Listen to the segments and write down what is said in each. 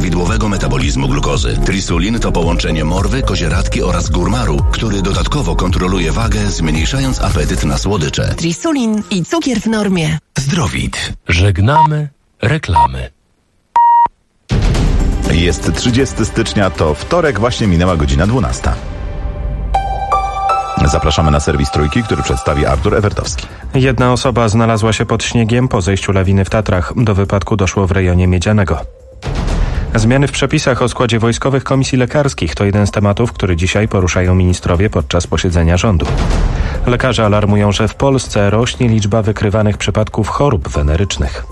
prawidłowego metabolizmu glukozy. Trisulin to połączenie morwy, kozieradki oraz górmaru, który dodatkowo kontroluje wagę, zmniejszając apetyt na słodycze. Trisulin i cukier w normie. Zdrowit. Żegnamy reklamy. Jest 30 stycznia, to wtorek, właśnie minęła godzina 12. Zapraszamy na serwis Trójki, który przedstawi Artur Ewertowski. Jedna osoba znalazła się pod śniegiem po zejściu lawiny w Tatrach. Do wypadku doszło w rejonie Miedzianego. Zmiany w przepisach o składzie wojskowych komisji lekarskich to jeden z tematów, który dzisiaj poruszają ministrowie podczas posiedzenia rządu. Lekarze alarmują, że w Polsce rośnie liczba wykrywanych przypadków chorób wenerycznych.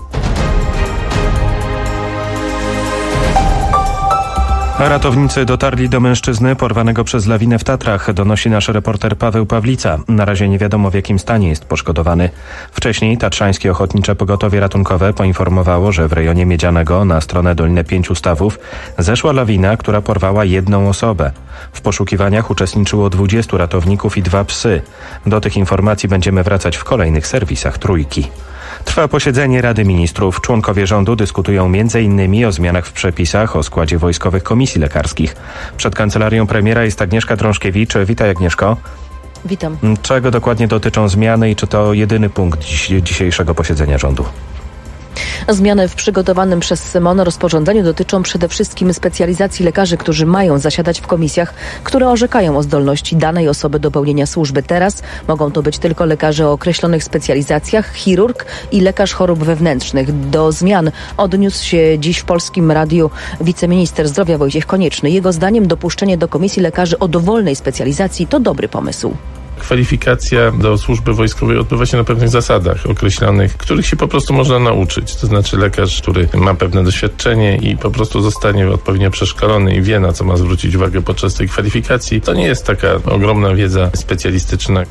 Ratownicy dotarli do mężczyzny porwanego przez lawinę w Tatrach, donosi nasz reporter Paweł Pawlica. Na razie nie wiadomo, w jakim stanie jest poszkodowany. Wcześniej Tatrzańskie Ochotnicze Pogotowie Ratunkowe poinformowało, że w rejonie Miedzianego na stronę Doliny Pięciu Stawów zeszła lawina, która porwała jedną osobę. W poszukiwaniach uczestniczyło 20 ratowników i 2 psy. Do tych informacji będziemy wracać w kolejnych serwisach Trójki. Trwa posiedzenie Rady Ministrów. Członkowie rządu dyskutują m.in. o zmianach w przepisach o składzie wojskowych komisji lekarskich. Przed kancelarią premiera jest Agnieszka Drążkiewicz. Witaj, Agnieszko. Witam. Czego dokładnie dotyczą zmiany i czy to jedyny punkt dzisiejszego posiedzenia rządu? Zmiany w przygotowanym przez Symon rozporządzeniu dotyczą przede wszystkim specjalizacji lekarzy, którzy mają zasiadać w komisjach, które orzekają o zdolności danej osoby do pełnienia służby. Teraz mogą to być tylko lekarze o określonych specjalizacjach, chirurg i lekarz chorób wewnętrznych. Do zmian odniósł się dziś w Polskim Radiu wiceminister zdrowia Wojciech Konieczny. Jego zdaniem dopuszczenie do komisji lekarzy o dowolnej specjalizacji to dobry pomysł. Kwalifikacja do służby wojskowej odbywa się na pewnych zasadach określonych, których się po prostu można nauczyć. To znaczy lekarz, który ma pewne doświadczenie i po prostu zostanie odpowiednio przeszkolony i wie, na co ma zwrócić uwagę podczas tej kwalifikacji. To nie jest taka ogromna wiedza specjalistyczna.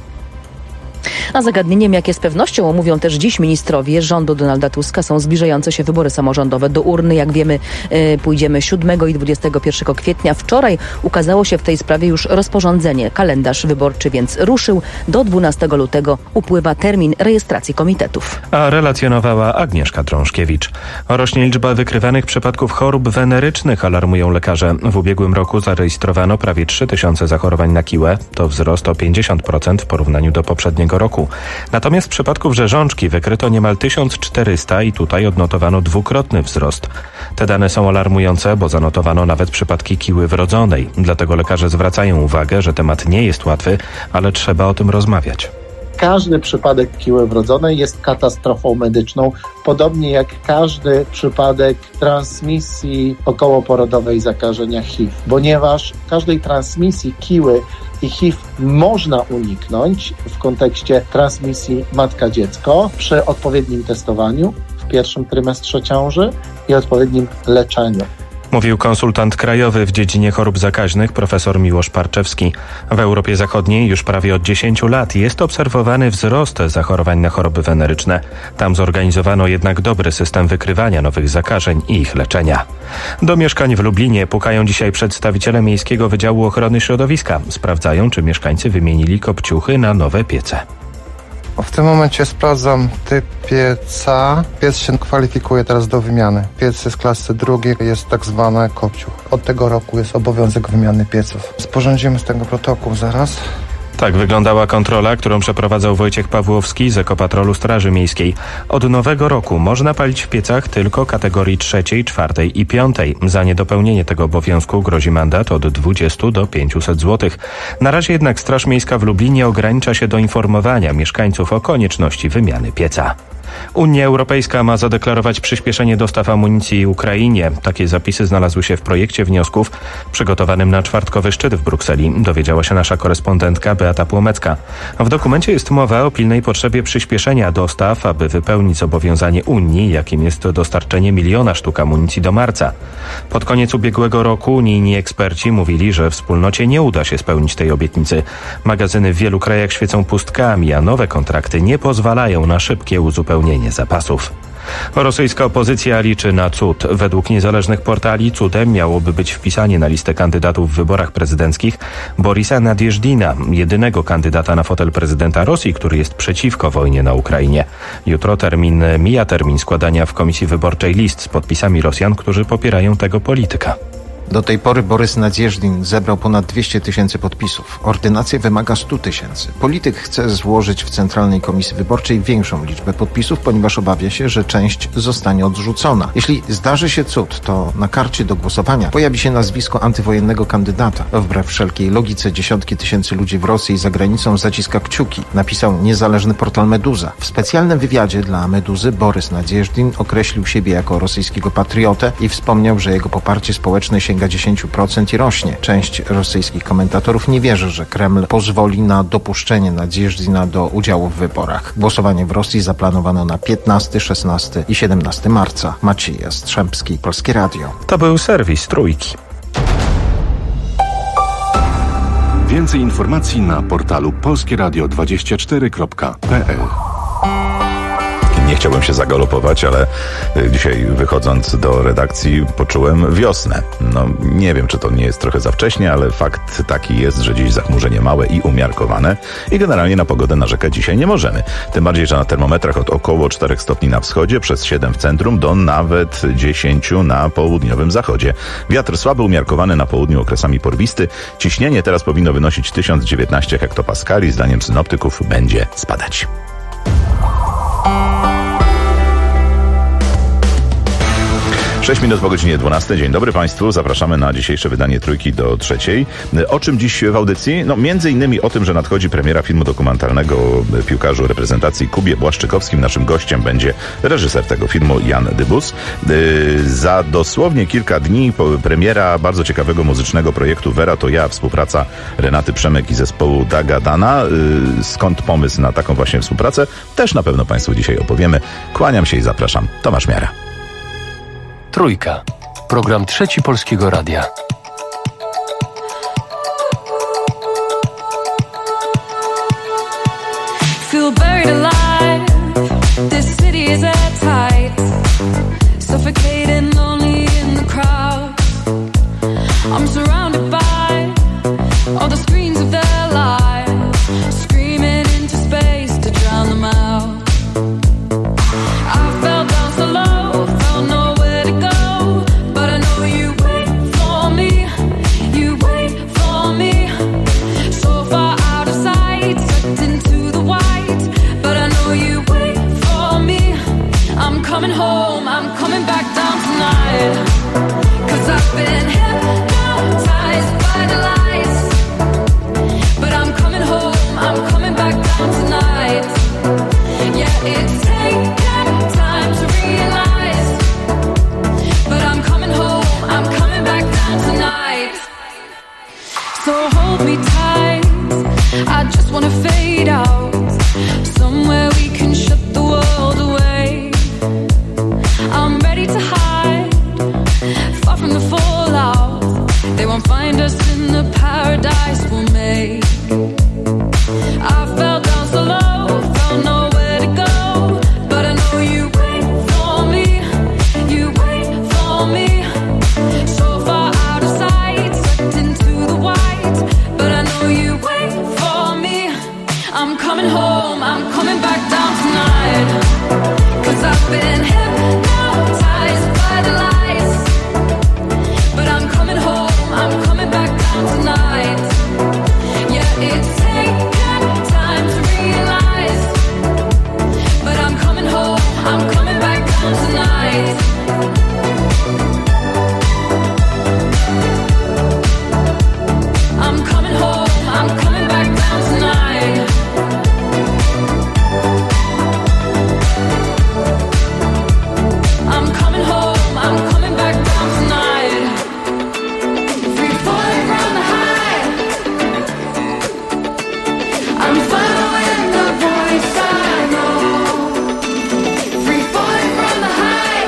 A zagadnieniem, jakie z pewnością omówią też dziś ministrowie rządu Donalda Tuska, są zbliżające się wybory samorządowe. Do urny, jak wiemy, pójdziemy 7 i 21 kwietnia. Wczoraj ukazało się w tej sprawie już rozporządzenie. Kalendarz wyborczy więc ruszył. Do 12 lutego upływa termin rejestracji komitetów. A relacjonowała Agnieszka Drążkiewicz. Rośnie liczba wykrywanych przypadków chorób wenerycznych, alarmują lekarze. W ubiegłym roku zarejestrowano prawie 3000 zachorowań na kiłę. To wzrost o 50% w porównaniu do poprzedniego roku. Natomiast przypadków rzeżączki wykryto niemal 1400 i tutaj odnotowano dwukrotny wzrost. Te dane są alarmujące, bo zanotowano nawet przypadki kiły wrodzonej. Dlatego lekarze zwracają uwagę, że temat nie jest łatwy, ale trzeba o tym rozmawiać. Każdy przypadek kiły wrodzonej jest katastrofą medyczną, podobnie jak każdy przypadek transmisji okołoporodowej zakażenia HIV, ponieważ każdej transmisji kiły i HIV można uniknąć w kontekście transmisji matka-dziecko przy odpowiednim testowaniu w pierwszym trymestrze ciąży i odpowiednim leczeniu. Mówił konsultant krajowy w dziedzinie chorób zakaźnych profesor Miłosz Parczewski. W Europie Zachodniej już prawie od 10 lat jest obserwowany wzrost zachorowań na choroby weneryczne. Tam zorganizowano jednak dobry system wykrywania nowych zakażeń i ich leczenia. Do mieszkań w Lublinie pukają dzisiaj przedstawiciele Miejskiego Wydziału Ochrony Środowiska. Sprawdzają, czy mieszkańcy wymienili kopciuchy na nowe piece. W tym momencie sprawdzam typ pieca. Piec się kwalifikuje teraz do wymiany. Piec jest klasy drugiej, jest tak zwany kopciuch. Od tego roku jest obowiązek wymiany pieców. Sporządzimy z tego protokół zaraz. Tak wyglądała kontrola, którą przeprowadzał Wojciech Pawłowski z Ekopatrolu Straży Miejskiej. Od nowego roku można palić w piecach tylko kategorii 3., 4. i 5. Za niedopełnienie tego obowiązku grozi mandat od 20 do 500 zł. Na razie jednak Straż Miejska w Lublinie ogranicza się do informowania mieszkańców o konieczności wymiany pieca. Unia Europejska ma zadeklarować przyspieszenie dostaw amunicji Ukrainie. Takie zapisy znalazły się w projekcie wniosków przygotowanym na czwartkowy szczyt w Brukseli, dowiedziała się nasza korespondentka Beata Płomecka. W dokumencie jest mowa o pilnej potrzebie przyspieszenia dostaw, aby wypełnić zobowiązanie Unii, jakim jest dostarczenie 1 miliona sztuk amunicji do marca. Pod koniec ubiegłego roku unijni eksperci mówili, że wspólnocie nie uda się spełnić tej obietnicy. Magazyny w wielu krajach świecą pustkami, a nowe kontrakty nie pozwalają na szybkie uzupełnienie zapasów. Rosyjska opozycja liczy na cud. Według niezależnych portali cudem miałoby być wpisanie na listę kandydatów w wyborach prezydenckich Borisa Nadjeżdina, jedynego kandydata na fotel prezydenta Rosji, który jest przeciwko wojnie na Ukrainie. Jutro mija termin składania w komisji wyborczej list z podpisami Rosjan, którzy popierają tego polityka. Do tej pory Borys Nadjeżdin zebrał ponad 200 000 podpisów. Ordynacja wymaga 100 000. Polityk chce złożyć w Centralnej Komisji Wyborczej większą liczbę podpisów, ponieważ obawia się, że część zostanie odrzucona. Jeśli zdarzy się cud, to na karcie do głosowania pojawi się nazwisko antywojennego kandydata. Wbrew wszelkiej logice dziesiątki tysięcy ludzi w Rosji i za granicą zaciska kciuki, napisał niezależny portal Meduza. W specjalnym wywiadzie dla Meduzy Borys Nadjeżdin określił siebie jako rosyjskiego patriotę i wspomniał, że jego poparcie społeczne sięga 10% i rośnie. Część rosyjskich komentatorów nie wierzy, że Kreml pozwoli na dopuszczenie Nadjeżdina do udziału w wyborach. Głosowanie w Rosji zaplanowano na 15, 16 i 17 marca. Maciej Jastrzębski, Polskie Radio. To był serwis Trójki. Więcej informacji na portalu polskieradio24.pl. Nie chciałbym się zagalopować, ale dzisiaj wychodząc do redakcji poczułem wiosnę. Nie wiem, czy to nie jest trochę za wcześnie, ale fakt taki jest, że dziś zachmurzenie małe i umiarkowane i generalnie na pogodę narzekać dzisiaj nie możemy. Tym bardziej, że na termometrach od około 4 stopni na wschodzie, przez 7 w centrum do nawet 10 na południowym zachodzie. Wiatr słaby, umiarkowany na południu, okresami porwisty. Ciśnienie teraz powinno wynosić 1019 hektopaskali. Zdaniem synoptyków będzie spadać. 6 minut po godzinie 12. Dzień dobry Państwu. Zapraszamy na dzisiejsze wydanie Trójki do 3. O czym dziś w audycji? Między innymi o tym, że nadchodzi premiera filmu dokumentalnego o piłkarzu reprezentacji Kubie Błaszczykowskim. Naszym gościem będzie reżyser tego filmu Jan Dybus. Za dosłownie kilka dni premiera bardzo ciekawego muzycznego projektu Vera to ja, współpraca Renaty Przemek i zespołu Daga Dana. Skąd pomysł na taką właśnie współpracę? Też na pewno Państwu dzisiaj opowiemy. Kłaniam się i zapraszam. Tomasz Miara. Trójka. Program Trzeci Polskiego Radia. Feel buried alive. This city is at tight. Suffocating lonely in the crowd. I'm surrounded by all the screens of their lives, screaming into space to drown them out. I fell down so low, felt nowhere to go, but I know you wait for me, you wait for me. So far out of sight, sucked into the white, but I know you wait for me. I'm coming home, I'm coming back down tonight, 'cause I've been hypnotized by the lights, but I'm coming home, I'm coming back down tonight. Yeah, it's taken time to realize, but I'm coming home, I'm coming back down tonight. So hold me tight, I just wanna fade out, somewhere we can shut the world away. I'm ready to hide, far from the fallout. They won't find us in the paradise we'll make. I fell down so low, felt nowhere to go, but I know you wait for me, you wait for me. So far out of sight, sucked into the white, but I know you wait for me. I'm coming home, I'm coming back down tonight, 'cause I've been hypnotized by the lights, but I'm coming home, I'm coming back down tonight. Yeah, it's taken time to realize, but I'm coming home, I'm coming back down tonight. I'm coming home, I'm coming back down tonight. I'm coming home, I'm coming back down tonight. Free falling from the high, I'm following the voice I know. Free falling from the high,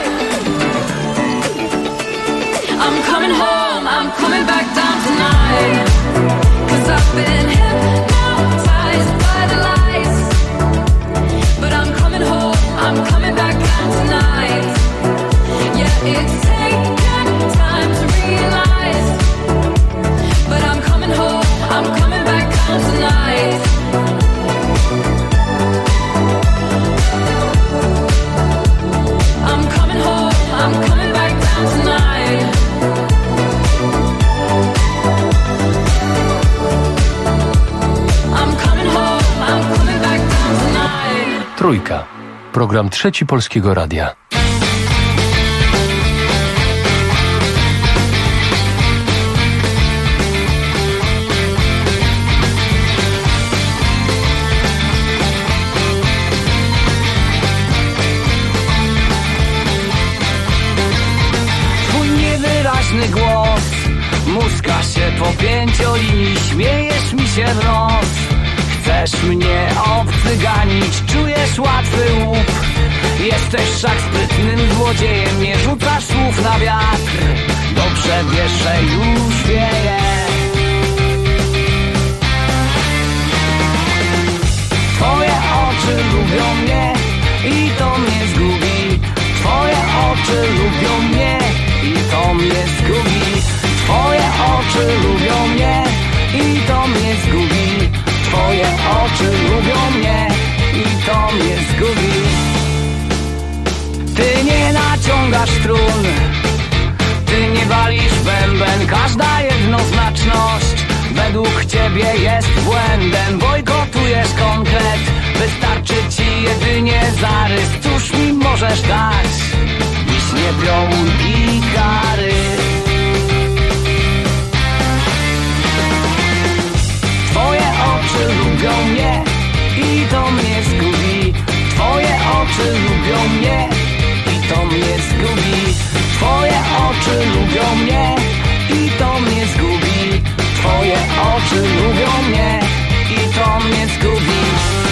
I'm coming home, I'm coming back down tonight, 'cause I've been hypnotized by the lights, but I'm coming home, I'm coming back down tonight. It's taken time to realize, but I'm coming home, I'm coming back down tonight. I'm coming home, I'm coming back down tonight. I'm coming home, I'm coming back down tonight. Trójka. Program Trzeci Polskiego Radia. Twój niewyraźny głos muska się po pięciolinii, śmiejesz mi się w nos. Chcesz mnie obcyganić, czujesz łatwy łup. Jesteś wszak sprytnym złodziejem, nie rzucasz słów na wiatr. Dobrze wiesz, że już wieje. Twoje oczy lubią mnie i to mnie zgubi. Twoje oczy lubią mnie i to mnie zgubi. Twoje oczy lubią mnie i to mnie zgubi. Twoje oczy lubią mnie i to mnie zgubi. Ty nie naciągasz strun, ty nie walisz bęben. Każda jednoznaczność według ciebie jest błędem. Bojkotujesz konkret, wystarczy ci jedynie zarys. Cóż mi możesz dać, wiśnie, piołun i kary. Twoje oczy lubią mnie i to mnie zgubi. Twoje oczy lubią mnie i to mnie zgubi. Twoje oczy lubią mnie i to mnie zgubi. Twoje oczy lubią mnie i to mnie zgubi.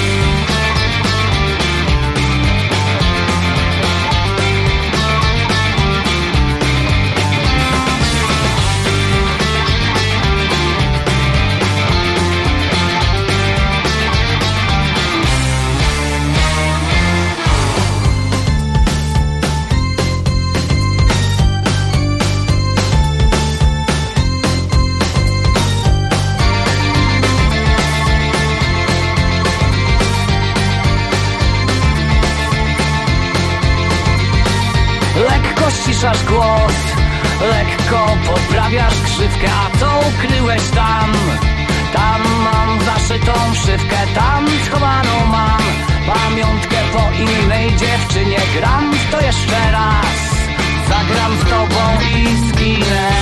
Ściszasz głos, lekko poprawiasz krzywkę. A co ukryłeś tam? Tam mam zaszytą szywkę, tam schowaną mam pamiątkę po innej dziewczynie. Gram w to jeszcze raz, zagram z tobą i zginę.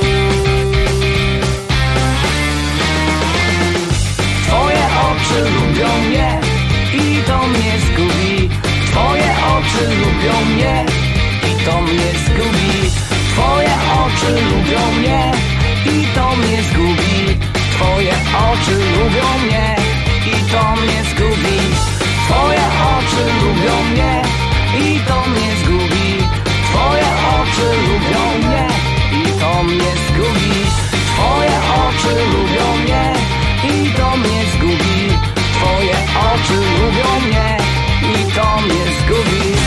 Twoje oczy lubią mnie i to mnie zgubi. Twoje oczy lubią mnie i to mnie zgubi. Twoje oczy lubią mnie i to mnie zgubi. Twoje oczy lubią mnie i to mnie zgubi. Twoje oczy lubią mnie i to mnie zgubi. Twoje oczy lubią mnie i to mnie zgubi. Twoje oczy lubią mnie i to mnie zgubi. Twoje oczy lubią mnie i to mnie zgubi.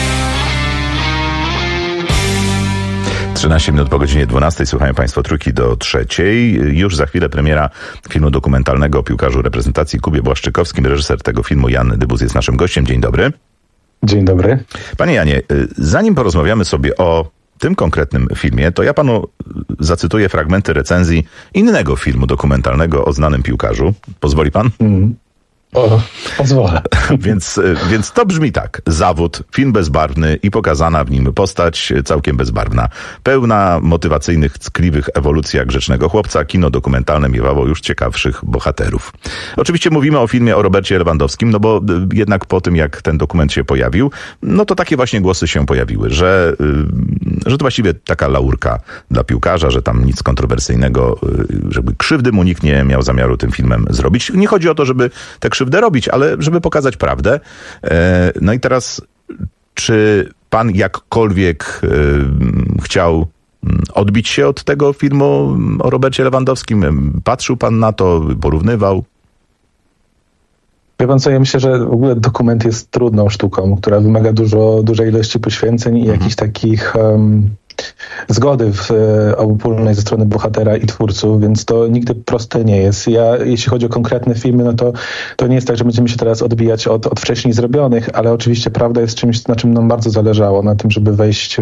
13 minut po godzinie 12. Słuchają Państwo Trójki do 3. Już za chwilę premiera filmu dokumentalnego o piłkarzu reprezentacji Kubie Błaszczykowskim. Reżyser tego filmu Jan Dybus jest naszym gościem. Dzień dobry. Dzień dobry. Panie Janie, zanim porozmawiamy sobie o tym konkretnym filmie, to ja panu zacytuję fragmenty recenzji innego filmu dokumentalnego o znanym piłkarzu. Pozwoli pan? O, pozwolę. Więc to brzmi tak. Zawód, film bezbarwny i pokazana w nim postać całkiem bezbarwna. Pełna motywacyjnych, ckliwych ewolucja grzecznego chłopca. Kino dokumentalne miewało już ciekawszych bohaterów. Oczywiście mówimy o filmie o Robercie Lewandowskim, no bo jednak po tym, jak ten dokument się pojawił, no to takie właśnie głosy się pojawiły, że to właściwie taka laurka dla piłkarza, że tam nic kontrowersyjnego, żeby krzywdy mu nikt nie miał zamiaru tym filmem zrobić. Nie chodzi o to, żeby te krzywdę robić, ale żeby pokazać prawdę. No i teraz, czy pan jakkolwiek chciał odbić się od tego filmu o Robercie Lewandowskim? Patrzył pan na to, porównywał? Wie pan co, ja myślę, że w ogóle dokument jest trudną sztuką, która wymaga dużej ilości poświęceń i jakichś takich zgody obopólnej ze strony bohatera i twórców, więc to nigdy proste nie jest. Jeśli chodzi o konkretne filmy, no to nie jest tak, że będziemy się teraz odbijać od wcześniej zrobionych, ale oczywiście prawda jest czymś, na czym nam bardzo zależało, na tym, żeby wejść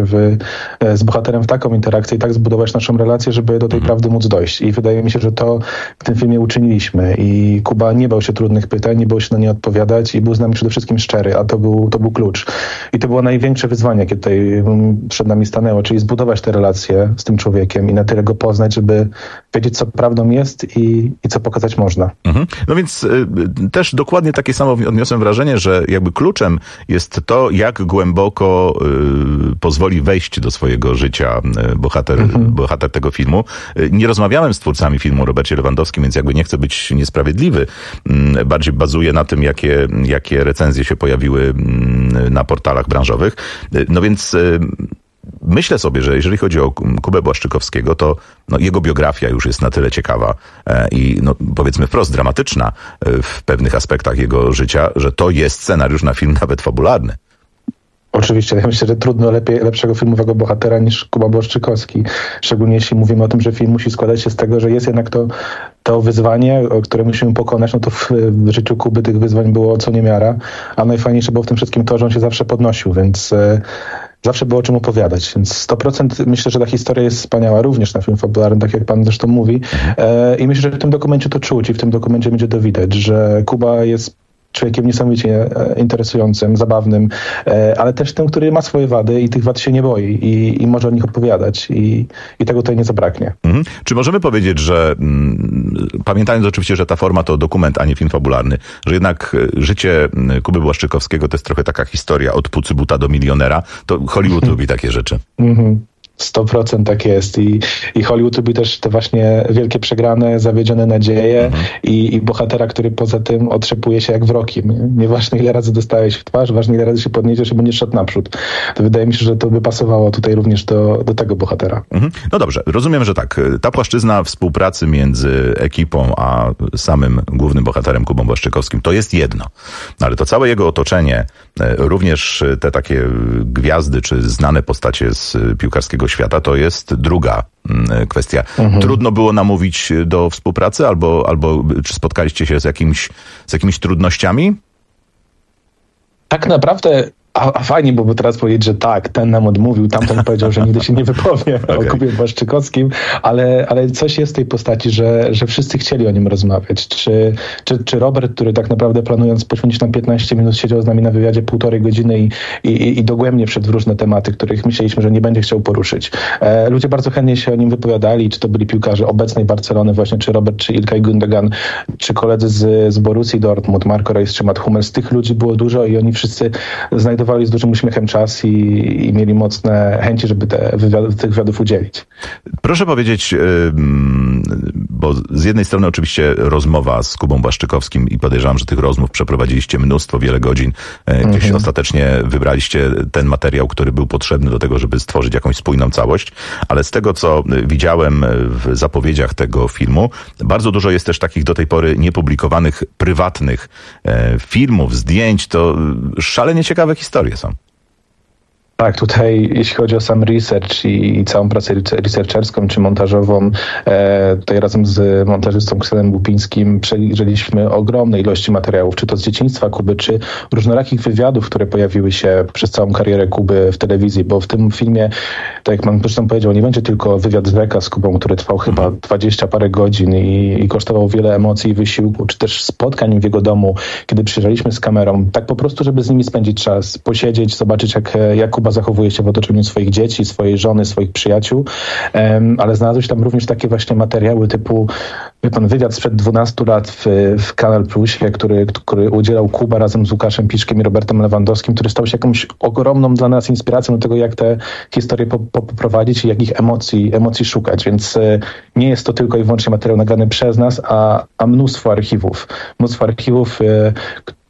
z bohaterem w taką interakcję i tak zbudować naszą relację, żeby do tej prawdy móc dojść. I wydaje mi się, że to w tym filmie uczyniliśmy. I Kuba nie bał się trudnych pytań, nie bał się na nie odpowiadać i był z nami przede wszystkim szczery, a to był klucz. I to było największe wyzwanie, jakie tutaj przed nami stanęło, czyli zbudować te relacje z tym człowiekiem i na tyle go poznać, żeby wiedzieć, co prawdą jest i co pokazać można. No więc też dokładnie takie samo odniosłem wrażenie, że jakby kluczem jest to, jak głęboko pozwoli wejść do swojego życia bohater tego filmu. Nie rozmawiałem z twórcami filmu o Robercie Lewandowskim, więc jakby nie chcę być niesprawiedliwy. Bardziej bazuje na tym, jakie recenzje się pojawiły na portalach branżowych. No więc myślę sobie, że jeżeli chodzi o Kubę Błaszczykowskiego, to jego biografia już jest na tyle ciekawa i powiedzmy wprost dramatyczna w pewnych aspektach jego życia, że to jest scenariusz na film nawet fabularny. Oczywiście, ja myślę, że trudno lepszego filmowego bohatera niż Kuba Błaszczykowski. Szczególnie jeśli mówimy o tym, że film musi składać się z tego, że jest jednak to wyzwanie, które musimy pokonać, no to w życiu Kuby tych wyzwań było co niemiara, a najfajniejsze było w tym wszystkim to, że on się zawsze podnosił, więc zawsze było o czym opowiadać, więc 100% myślę, że ta historia jest wspaniała, również na film fabularny, tak jak pan zresztą mówi. I myślę, że w tym dokumencie to czuć i w tym dokumencie będzie to widać, że Kuba jest człowiekiem niesamowicie interesującym, zabawnym, ale też tym, który ma swoje wady i tych wad się nie boi i może o nich opowiadać i tego tutaj nie zabraknie. Czy możemy powiedzieć, że pamiętając oczywiście, że ta forma to dokument, a nie film fabularny, że jednak życie Kuby Błaszczykowskiego to jest trochę taka historia od pucybuta do milionera, to Hollywood lubi takie rzeczy. 100% tak jest i Hollywood lubi też te właśnie wielkie przegrane, zawiedzione nadzieje i bohatera, który poza tym otrzepuje się jak w Rockim. Nieważne ile razy dostałeś w twarz, ważne ile razy się podniesiesz i będziesz szedł naprzód. To wydaje mi się, że to by pasowało tutaj również do tego bohatera. No dobrze, rozumiem, że tak. Ta płaszczyzna współpracy między ekipą a samym głównym bohaterem Kubą Błaszczykowskim to jest jedno. Ale to całe jego otoczenie, również te takie gwiazdy czy znane postacie z piłkarskiego świata, to jest druga kwestia. Trudno było namówić do współpracy albo czy spotkaliście się z jakimiś trudnościami? Tak naprawdę a fajnie byłoby teraz powiedzieć, że tak, ten nam odmówił, tamten powiedział, że nigdy się nie wypowie o Kubie Błaszczykowskim, ale coś jest w tej postaci, że wszyscy chcieli o nim rozmawiać. Czy Robert, który tak naprawdę planując poświęcić nam 15 minut, siedział z nami na wywiadzie 1,5 godziny i dogłębnie wszedł w różne tematy, których myśleliśmy, że nie będzie chciał poruszyć. Ludzie bardzo chętnie się o nim wypowiadali, czy to byli piłkarze obecnej Barcelony właśnie, czy Robert, czy Ilkay Gundogan, czy koledzy z Borussii Dortmund, Marco Reus, czy Matt Hummels. Tych ludzi było dużo i oni wszyscy znajdowali z dużym uśmiechem czas i mieli mocne chęci, żeby tych wywiadów udzielić. Proszę powiedzieć, bo z jednej strony oczywiście rozmowa z Kubą Błaszczykowskim i podejrzewam, że tych rozmów przeprowadziliście mnóstwo, wiele godzin. Gdzieś ostatecznie wybraliście ten materiał, który był potrzebny do tego, żeby stworzyć jakąś spójną całość, ale z tego, co widziałem w zapowiedziach tego filmu, bardzo dużo jest też takich do tej pory niepublikowanych, prywatnych filmów, zdjęć. To szalenie ciekawe historie są. Tak, tutaj jeśli chodzi o sam research i całą pracę researcherską czy montażową, tutaj razem z montażystą Ksenem Bupińskim przejrzeliśmy ogromne ilości materiałów, czy to z dzieciństwa Kuby, czy różnorakich wywiadów, które pojawiły się przez całą karierę Kuby w telewizji, bo w tym filmie, tak jak pan zresztą powiedział, nie będzie tylko wywiad z Weka z Kubą, który trwał chyba 20 parę godzin i kosztował wiele emocji i wysiłku, czy też spotkań w jego domu, kiedy przyjeżdżaliśmy z kamerą, tak po prostu, żeby z nimi spędzić czas, posiedzieć, zobaczyć jak Kuba zachowuje się w otoczeniu swoich dzieci, swojej żony, swoich przyjaciół, ale znalazły się tam również takie właśnie materiały typu, wie pan, wywiad sprzed 12 lat w Kanal Plusie, który udzielał Kuba razem z Łukaszem Piszkiem i Robertem Lewandowskim, który stał się jakąś ogromną dla nas inspiracją do tego, jak te historie poprowadzić i jakich emocji szukać, więc nie jest to tylko i wyłącznie materiał nagrany przez nas, a mnóstwo archiwów,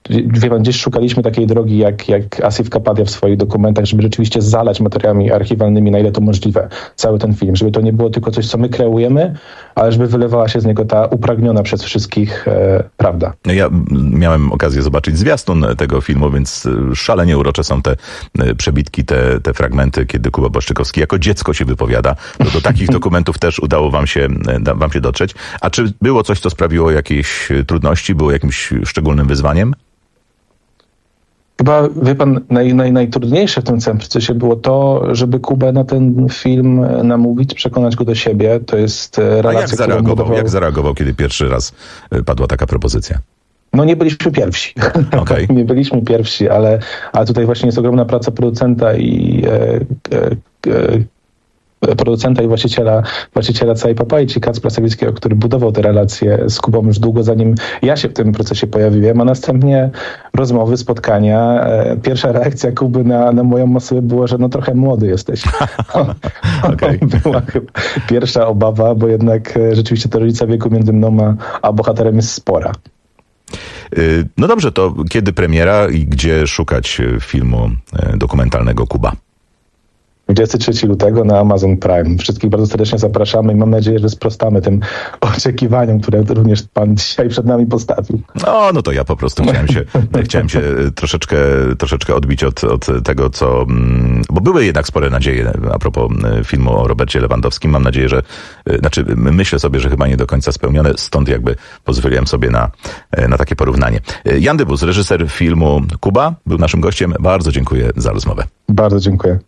wie pan, gdzieś szukaliśmy takiej drogi jak Asif Kapadia w swoich dokumentach, żeby rzeczywiście zalać materiałami archiwalnymi, na ile to możliwe, cały ten film. Żeby to nie było tylko coś, co my kreujemy, ale żeby wylewała się z niego ta upragniona przez wszystkich prawda. Ja miałem okazję zobaczyć zwiastun tego filmu, więc szalenie urocze są te przebitki, te fragmenty, kiedy Kuba Błaszczykowski jako dziecko się wypowiada. Do takich dokumentów też udało wam się dotrzeć. A czy było coś, co sprawiło jakieś trudności, było jakimś szczególnym wyzwaniem? Chyba, wie pan, najtrudniejsze w tym całym procesie było to, żeby Kubę na ten film namówić, przekonać go do siebie. To jest relacja, jak zareagował, kiedy pierwszy raz padła taka propozycja? No nie byliśmy pierwsi. Okay. Nie byliśmy pierwsi, ale tutaj właśnie jest ogromna praca producenta i właściciela całej Papai, czyli Kacpra Sawickiego, który budował te relacje z Kubą już długo, zanim ja się w tym procesie pojawiłem, a następnie rozmowy, spotkania. Pierwsza reakcja Kuby na moją osobę była, że no trochę młody jesteś. Okay. Była chyba pierwsza obawa, bo jednak rzeczywiście ta różnica wieku między mną a bohaterem jest spora. No dobrze, to kiedy premiera i gdzie szukać filmu dokumentalnego Kuba? 23 lutego na Amazon Prime. Wszystkich bardzo serdecznie zapraszamy i mam nadzieję, że sprostamy tym oczekiwaniom, które również pan dzisiaj przed nami postawił. No to ja po prostu chciałem się troszeczkę odbić od tego, co... Bo były jednak spore nadzieje a propos filmu o Robercie Lewandowskim. Mam nadzieję, że... myślę sobie, że chyba nie do końca spełnione, stąd jakby pozwoliłem sobie na takie porównanie. Jan Dybus, reżyser filmu Kuba, był naszym gościem. Bardzo dziękuję za rozmowę. Bardzo dziękuję.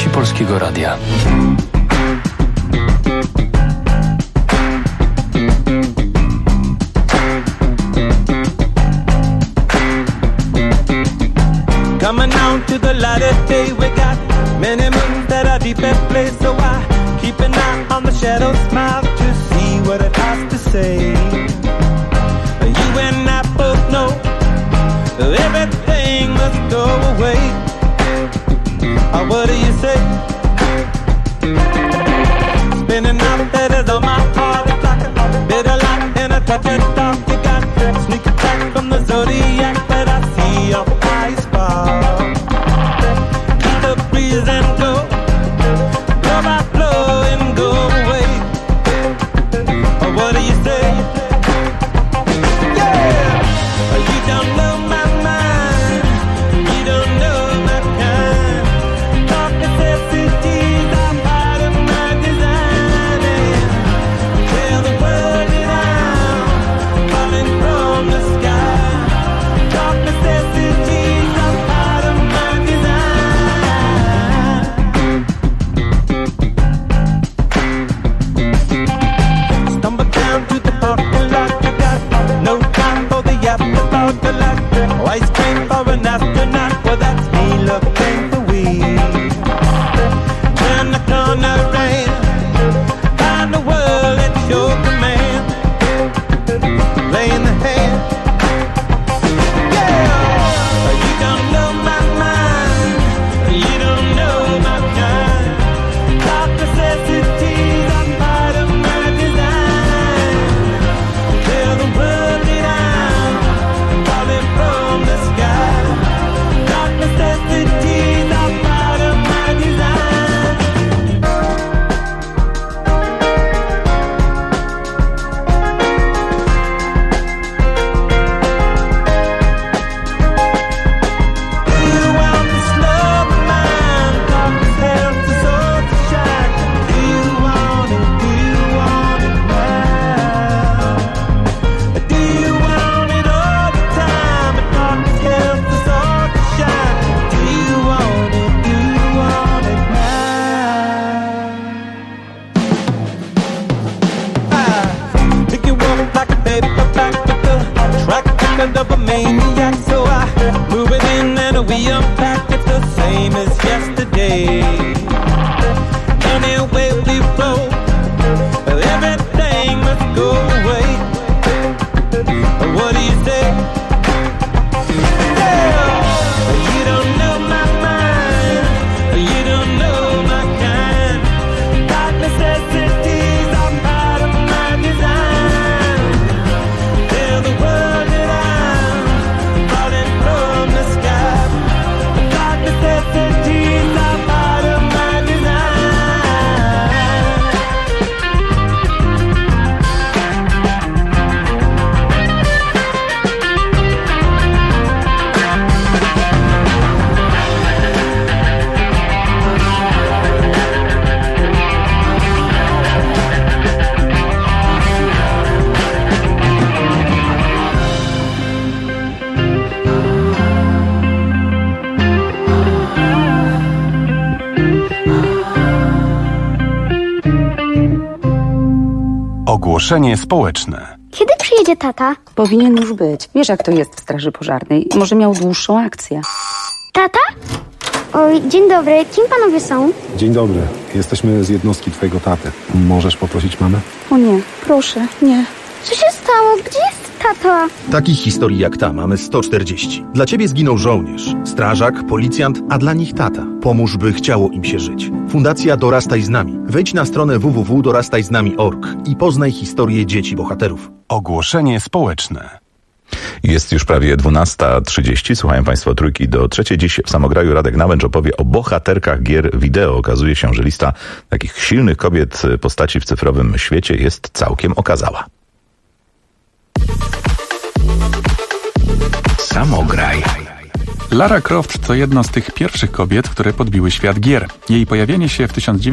Trzeci Polskiego Radia. Coming down to the light of day, we got many moons that are deep in place. So I keep an eye on the shadow, smile to see what it has to say. You and I both know everything must go away. What do you say? Spinning out letters on my heart, it's like a bitter light and a touch of dark. You got sneak attack from the zodiac, but I see your eyes fall. Keep the breeze and go, blow by blow and go away. What do you say? Yeah, you don't know my mind, you don't know my kind. Dark necessities are part of my design. Tell the world that I'm falling from the sky. Dark necessities are part of my design. Stumble down to the parking lot, you got no time for the afterthought. The light, ice cream for an astronaut. Well, that's me looking for weed. Turn the corner and find the world at your command. Playing the hand. Yeah, you don't know my mind, you don't know my kind. Dark necessities are part of my design. Tell the world that I'm falling from the sky. Dark necessities are part of my design. Do you want this love of mine? Darkness helps us all to shine. Do you want it? Do you want it now? Do you want it all the time? But darkness helps us all to shine. Do you want it? Do you want it now? Pick you up like a paperback with the track record of a maniac. So I move it in and we unpack. It's the same as yesterday. Anyway we flow, everything must go away. What do you say? Yeah, you don't know my mind, you don't know my kind. Dark necessities are part of my design. Tell the world that I'm falling from the sky. Dark necessities are part of my design. Ogłoszenie społeczne. Kiedy przyjedzie tata? Powinien już być. Wiesz, jak to jest w Straży Pożarnej. Może miał dłuższą akcję. Tata? Oj, dzień dobry. Kim panowie są? Dzień dobry. Jesteśmy z jednostki twojego taty. Możesz poprosić mamę? O nie, proszę, nie. Co się stało? Gdzie jest tata? Takich historii jak ta mamy 140. Dla ciebie zginął żołnierz, strażak, policjant, a dla nich tata. Pomóż, by chciało im się żyć. Fundacja Dorastaj z nami. Wejdź na stronę www.dorastajznami.org i poznaj historię dzieci bohaterów. Ogłoszenie społeczne. Jest już prawie 12:30. Słuchają Państwo Trójki do Trzeciej. Dziś w Samograju Radek Nałęcz opowie o bohaterkach gier wideo. Okazuje się, że lista takich silnych kobiet postaci w cyfrowym świecie jest całkiem okazała. Samograj. Lara Croft to jedna z tych pierwszych kobiet, które podbiły świat gier. Jej pojawienie się w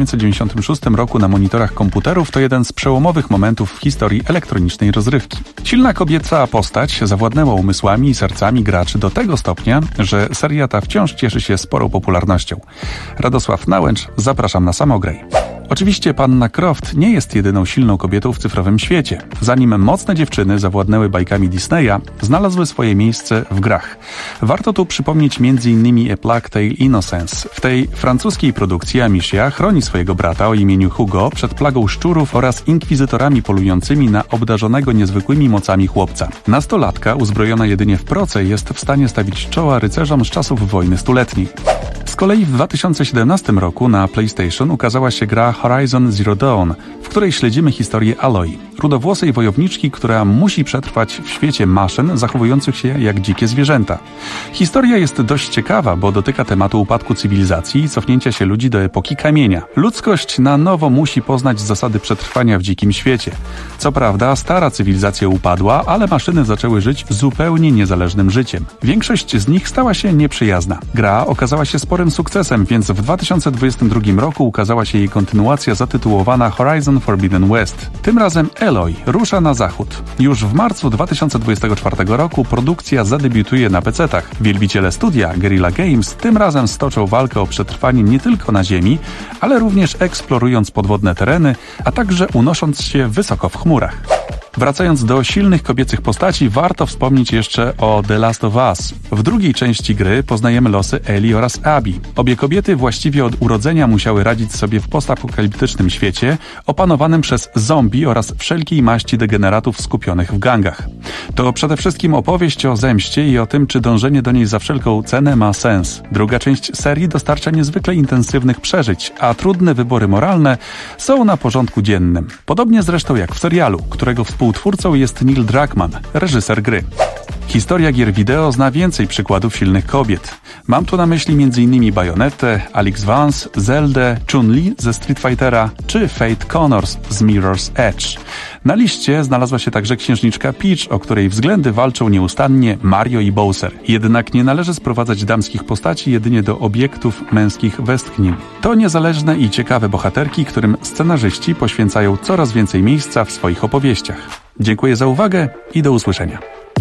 1996 roku na monitorach komputerów to jeden z przełomowych momentów w historii elektronicznej rozrywki. Silna kobieca postać zawładnęła umysłami i sercami graczy do tego stopnia, że seria ta wciąż cieszy się sporą popularnością. Radosław Nałęcz, zapraszam na Samograj. Oczywiście panna Croft nie jest jedyną silną kobietą w cyfrowym świecie. Zanim mocne dziewczyny zawładnęły bajkami Disneya, znalazły swoje miejsce w grach. Warto tu przypomnieć m.in. A Plague Tale Innocence. W tej francuskiej produkcji Amicia chroni swojego brata o imieniu Hugo przed plagą szczurów oraz inkwizytorami polującymi na obdarzonego niezwykłymi mocami chłopca. Nastolatka, uzbrojona jedynie w proce, jest w stanie stawić czoła rycerzom z czasów wojny stuletniej. Z kolei w 2017 roku na PlayStation ukazała się gra Horizon Zero Dawn, w której śledzimy historię Aloy, rudowłosej wojowniczki, która musi przetrwać w świecie maszyn zachowujących się jak dzikie zwierzęta. Historia jest dość ciekawa, bo dotyka tematu upadku cywilizacji i cofnięcia się ludzi do epoki kamienia. Ludzkość na nowo musi poznać zasady przetrwania w dzikim świecie. Co prawda, stara cywilizacja upadła, ale maszyny zaczęły żyć zupełnie niezależnym życiem. Większość z nich stała się nieprzyjazna. Gra okazała się sporym sukcesem, więc w 2022 roku ukazała się jej kontynuacja zatytułowana Horizon Forbidden West. Tym razem Aloy rusza na zachód. Już w marcu 2024 roku produkcja zadebiutuje na PC-tach. Wielbiciele studia Guerrilla Games tym razem stoczą walkę o przetrwanie nie tylko na ziemi, ale również eksplorując podwodne tereny, a także unosząc się wysoko w chmurach. Wracając do silnych kobiecych postaci, warto wspomnieć jeszcze o The Last of Us. W drugiej części gry poznajemy losy Ellie oraz Abby. Obie kobiety właściwie od urodzenia musiały radzić sobie w postapokaliptycznym świecie opanowanym przez zombie oraz wszelkiej maści degeneratów skupionych w gangach. To przede wszystkim opowieść o zemście i o tym, czy dążenie do niej za wszelką cenę ma sens. Druga część serii dostarcza niezwykle intensywnych przeżyć, a trudne wybory moralne są na porządku dziennym. Podobnie zresztą jak w serialu, którego współtwórcą jest Neil Druckmann, reżyser gry. Historia gier wideo zna więcej przykładów silnych kobiet. Mam tu na myśli m.in. Bayonettę, Alex Vance, Zeldę, Chun-Li ze Street Fightera czy Faith Connors z Mirror's Edge. Na liście znalazła się także księżniczka Peach, o której względy walczą nieustannie Mario i Bowser. Jednak nie należy sprowadzać damskich postaci jedynie do obiektów męskich westchnień. To niezależne i ciekawe bohaterki, którym scenarzyści poświęcają coraz więcej miejsca w swoich opowieściach. Dziękuję za uwagę i do usłyszenia.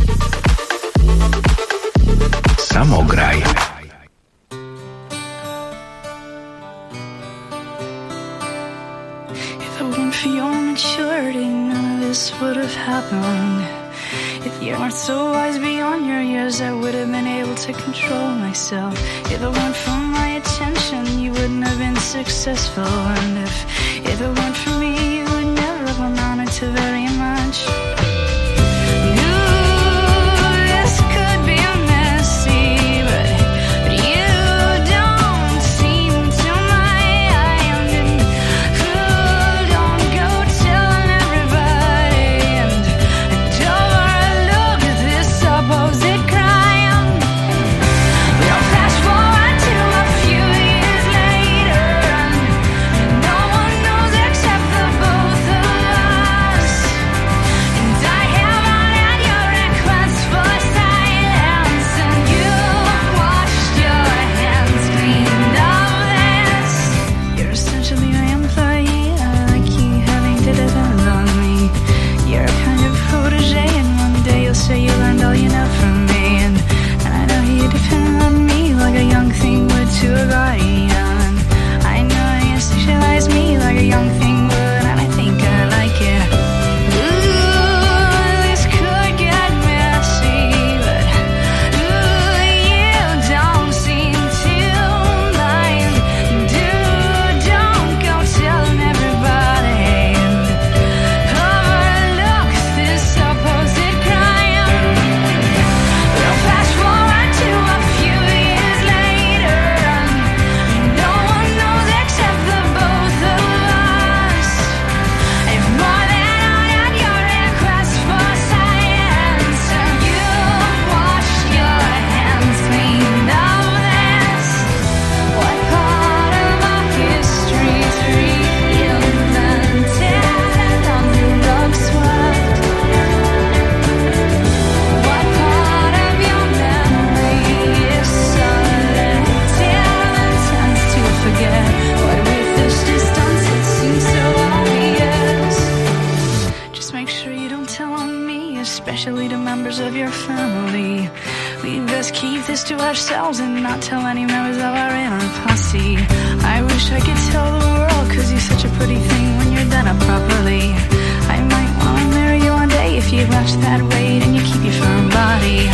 Samograj. If it weren't for your maturity, none of this would have happened. If you weren't so wise beyond your years, I would have been able to control myself. If it weren't for my attention, you wouldn't have been successful. And if it weren't for me, you would never have amounted to very much. Except for especially to members of your family. We'd best keep this to ourselves and not tell any members of our inner posse. I wish I could tell the world, cause you're such a pretty thing when you're done up properly. I might wanna marry you one day if you match that weight and you keep your firm body.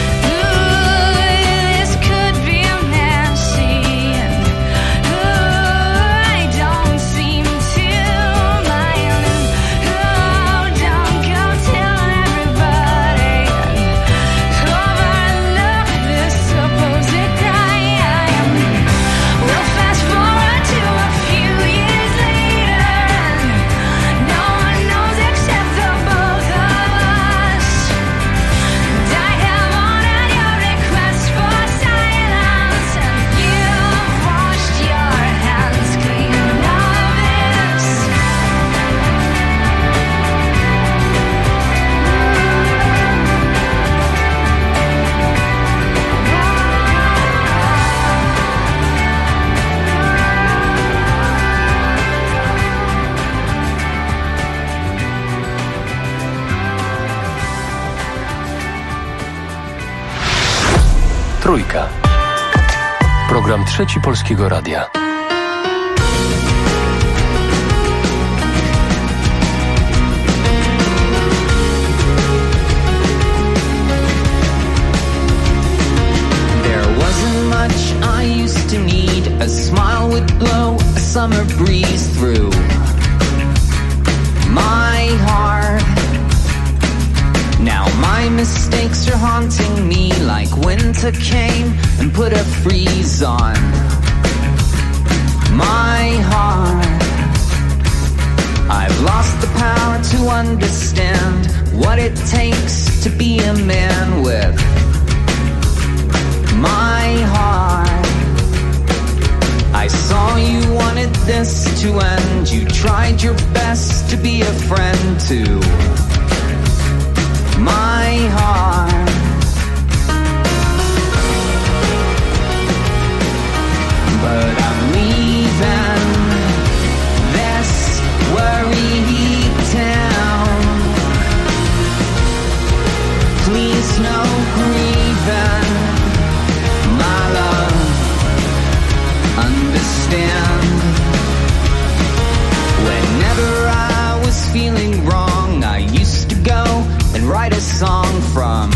Trójka. Program Trzeci Polskiego Radia. There wasn't much I used to need. A smile would blow a summer breeze through my heart. Now my mistakes are haunting me like winter came and put a freeze on my heart. I've lost the power to understand what it takes to be a man with my heart. I saw you wanted this to end. You tried your best to be a friend to my heart. But I'm leaving this worry town. Please no grieving, my love, understand. Whenever I was feeling wrong, I used to go and write a song from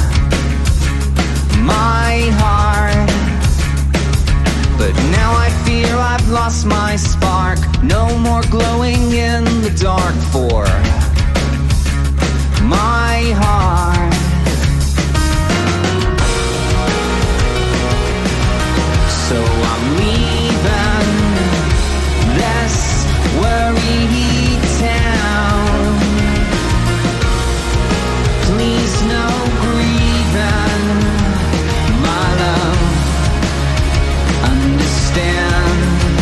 my heart. But now I fear I've lost my spark. No more glowing in the dark for my heart. So I'm leaving this worry town. Please no grieving, my love, understand.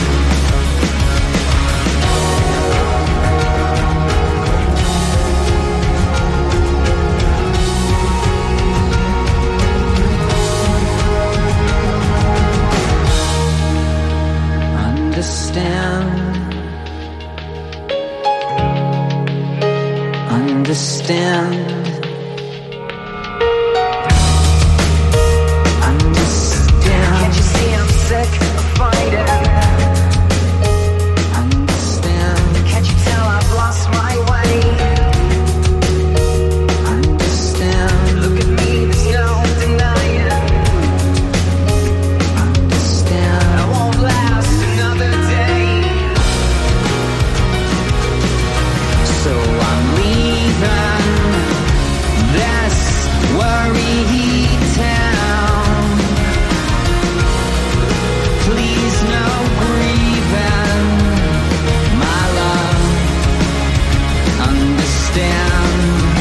Understand. Understand. Can't you see I'm sick of fighting? Understand. Can't you tell I've lost my way? Understand. Look at me, there's no denying. Understand. I won't last another day. So I'm leaving this worry town. Please no grieving, my love, understand.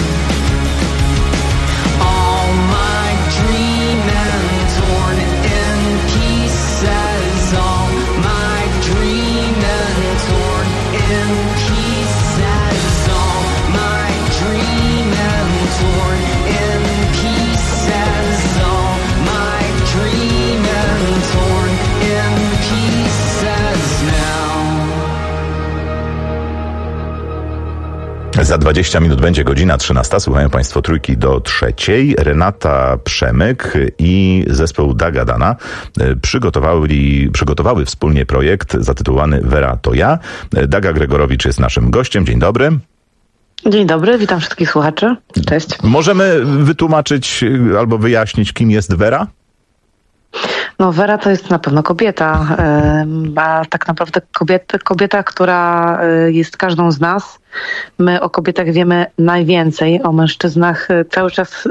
All my dreaming torn in pieces. All my dreaming torn in pieces. All my dreaming torn in pieces. All my dreaming torn in pieces now. Za 20 minut będzie godzina 13. Słuchają Państwo Trójki do 3. Renata Przemyk i zespół Dagadana przygotowały wspólnie projekt zatytułowany Wera to ja. Daga Gregorowicz jest naszym gościem. Dzień dobry. Dzień dobry, witam wszystkich słuchaczy. Cześć. Możemy wytłumaczyć albo wyjaśnić, kim jest Wera? No, Wera to jest na pewno kobieta, a tak naprawdę kobieta, która jest każdą z nas. My o kobietach wiemy najwięcej, o mężczyznach cały czas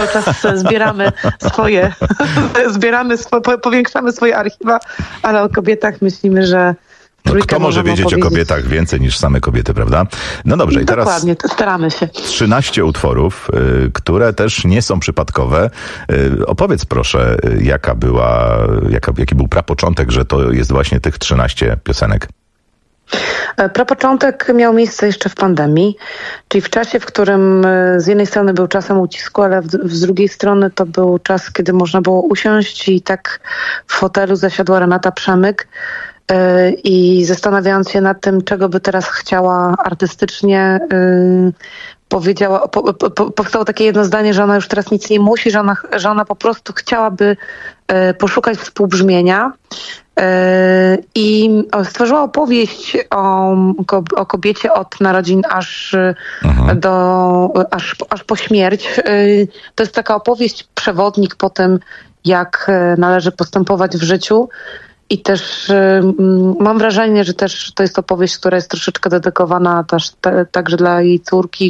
powiększamy swoje archiwa, ale o kobietach myślimy, że kto może wiedzieć o kobietach więcej niż same kobiety, prawda? No dobrze, i teraz dokładnie, to staramy się. 13 utworów, które też nie są przypadkowe. Opowiedz proszę, jaki był prapoczątek, że to jest właśnie tych 13 piosenek. Prapoczątek miał miejsce jeszcze w pandemii, czyli w czasie, w którym z jednej strony był czasem ucisku, ale z drugiej strony to był czas, kiedy można było usiąść i tak w fotelu zasiadła Renata Przemyk i zastanawiając się nad tym, czego by teraz chciała artystycznie, powstało takie jedno zdanie, że ona już teraz nic nie musi, że ona po prostu chciałaby poszukać współbrzmienia i stworzyła opowieść o kobiecie od narodzin aż po śmierć. To jest taka opowieść, przewodnik po tym, jak należy postępować w życiu. I też mam wrażenie, że też to jest opowieść, która jest troszeczkę dedykowana też także dla jej córki,